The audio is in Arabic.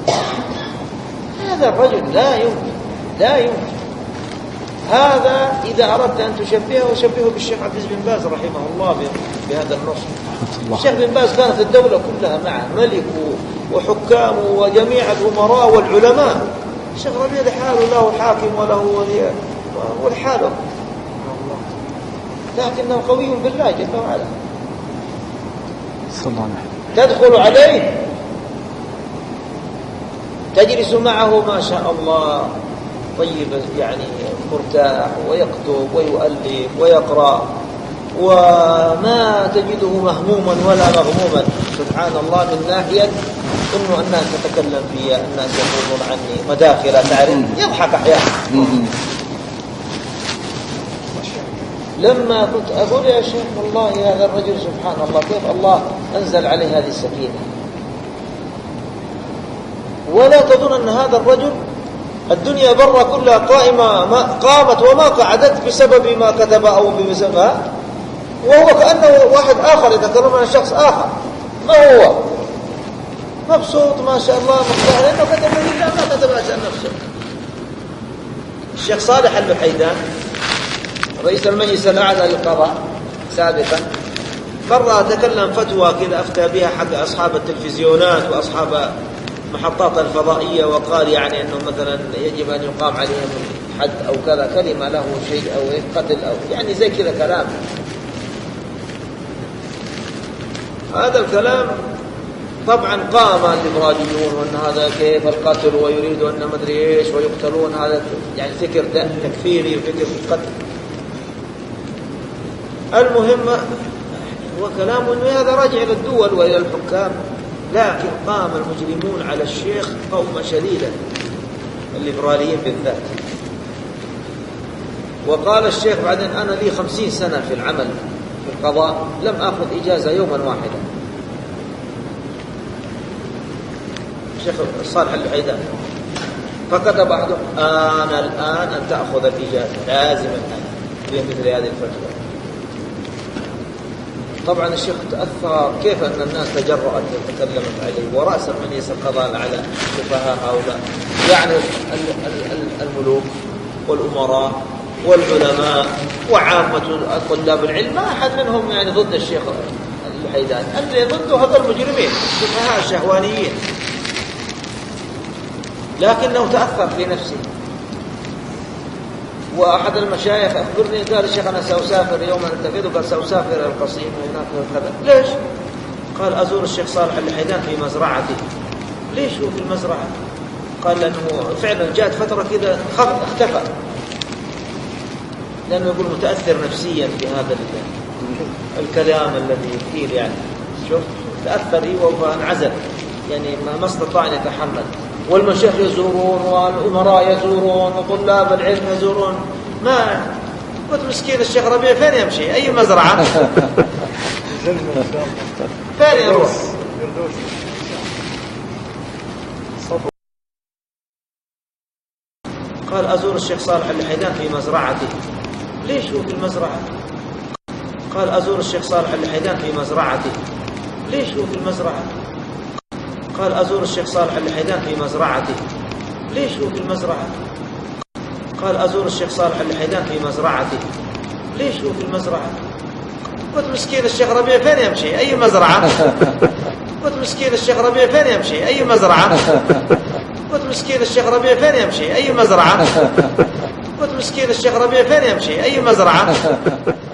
هذا الرجل لا يمكن. هذا إذا أردت أن تشبهه وشبهه بالشيخ عبد العزيز بن باز رحمه الله بهذا النص. الشيخ بن باز كانت الدولة كلها معه، ملك وحكام وجميع الأمراء والعلماء. الشيخ ربيع لحاله له حاكم وله ولي والحاله، لكنه قوي بالله جل وعلا. تدخل عليه تجلس معه ما شاء الله طيب، يعني مرتاح، ويكتب ويؤلف ويقرأ، وما تجده مهموما ولا مغموما. سبحان الله، من ناحية إنه الناس تتكلم فيها، الناس يقولون عني مداخل تعرف، يضحك أحيانا. لما كنت أقول يا شيخ والله هذا الرجل سبحان الله كيف الله أنزل عليه هذه السكينة. ولا تظن أن هذا الرجل الدنيا برا كلها قائمة، ما قامت وما قعدت بسبب ما كتب أو بسببها، وهو كأنه واحد آخر يتكلم عن شخص آخر. ما هو مبسوط ما شاء الله مرتاح لأنه كتب لله ما كتب عشان نفسه. الشيخ صالح اللحيدان رئيس المجلس الأعلى للقضاء سابقا مرة تكلم فتوى كذا أفتى بها حق أصحاب التلفزيونات وأصحاب محطات الفضائية، وقال يعني أنه مثلا يجب أن يقام عليهم حد أو كذا، كلمة له شيء أو قتل أو يعني زي كذا كلام. هذا الكلام طبعا قام الليبراليون وأن هذا كيف القتل ويريدوا أن مدري إيش ويقتلون، هذا يعني فكر تكفيري وفكر قتل. المهم هو كلام أنه هذا راجع إلى الدول وإلى الحكام، لكن قام المجرمون على الشيخ قوما شديدا، الليبراليين بالذات. وقال الشيخ بعدين أنا لي 50 سنة في العمل في القضاء لم أخذ إجازة يوما واحدا. الشيخ صالح اللحيدان فكتب بعضهم أنا الآن أن تأخذ الإجازة لازم الآن بمثل هذه الفتوى. طبعا الشيخ تأثر كيف أن الناس تجرأت وتكلمت عليه، ورأسا من يسر القضاء على سفهاء هؤلاء، يعني الملوك والأمراء والعلماء وعامة طلاب العلم، ما أحد منهم يعني ضد الشيخ اللحيدان، اللي ضده هذا المجرمين سفهاء الشهوانيين. لكنه تأثر في نفسه. وأحد المشايخ أخبرني قال الشيخ أنا سأسافر يوما التقيت، وقال سأسافر إلى القصيم وهناك وكذا. ليش؟ قال أزور الشيخ صالح اللحيدان في مزرعته. ليش هو في المزرعة؟ قال لأنه فعلا جاءت فترة كذا اختفى، لأنه يقول متأثر نفسيا بهذا الكلام الذي يثير، يعني شوف تأثر وانعزل، يعني ما استطاع أن يتحمل. والمشايخ يزورون والأمراء يزورون وطلاب العلم يزورون، ما قلت مسكين الشيخ ربيع فين يمشي؟ أي مزرعة؟ فين يروح؟ قال أزور الشيخ صالح اللحيدان في مزرعته. ليش هو في المزرعة؟ قال أزور الشيخ صالح اللحيدان في مزرعته. ليش هو في المزرعة؟ قال أزور الشيخ صالح اللحيدان في مزرعته. ليش هو في المزرعة؟ قال أزور الشيخ صالح اللحيدان في مزرعته. ليش هو في المزرعة؟ قلت مسكين الشيخ ربيع فين يمشي؟ أي مزرعة؟ قلت مسكين الشيخ ربيع فين يمشي؟ أي مزرعة؟ قلت مسكين الشيخ ربيع فين يمشي؟ أي مزرعة؟ قلت مسكين الشيخ ربيع فين يمشي؟ أي مزرعة؟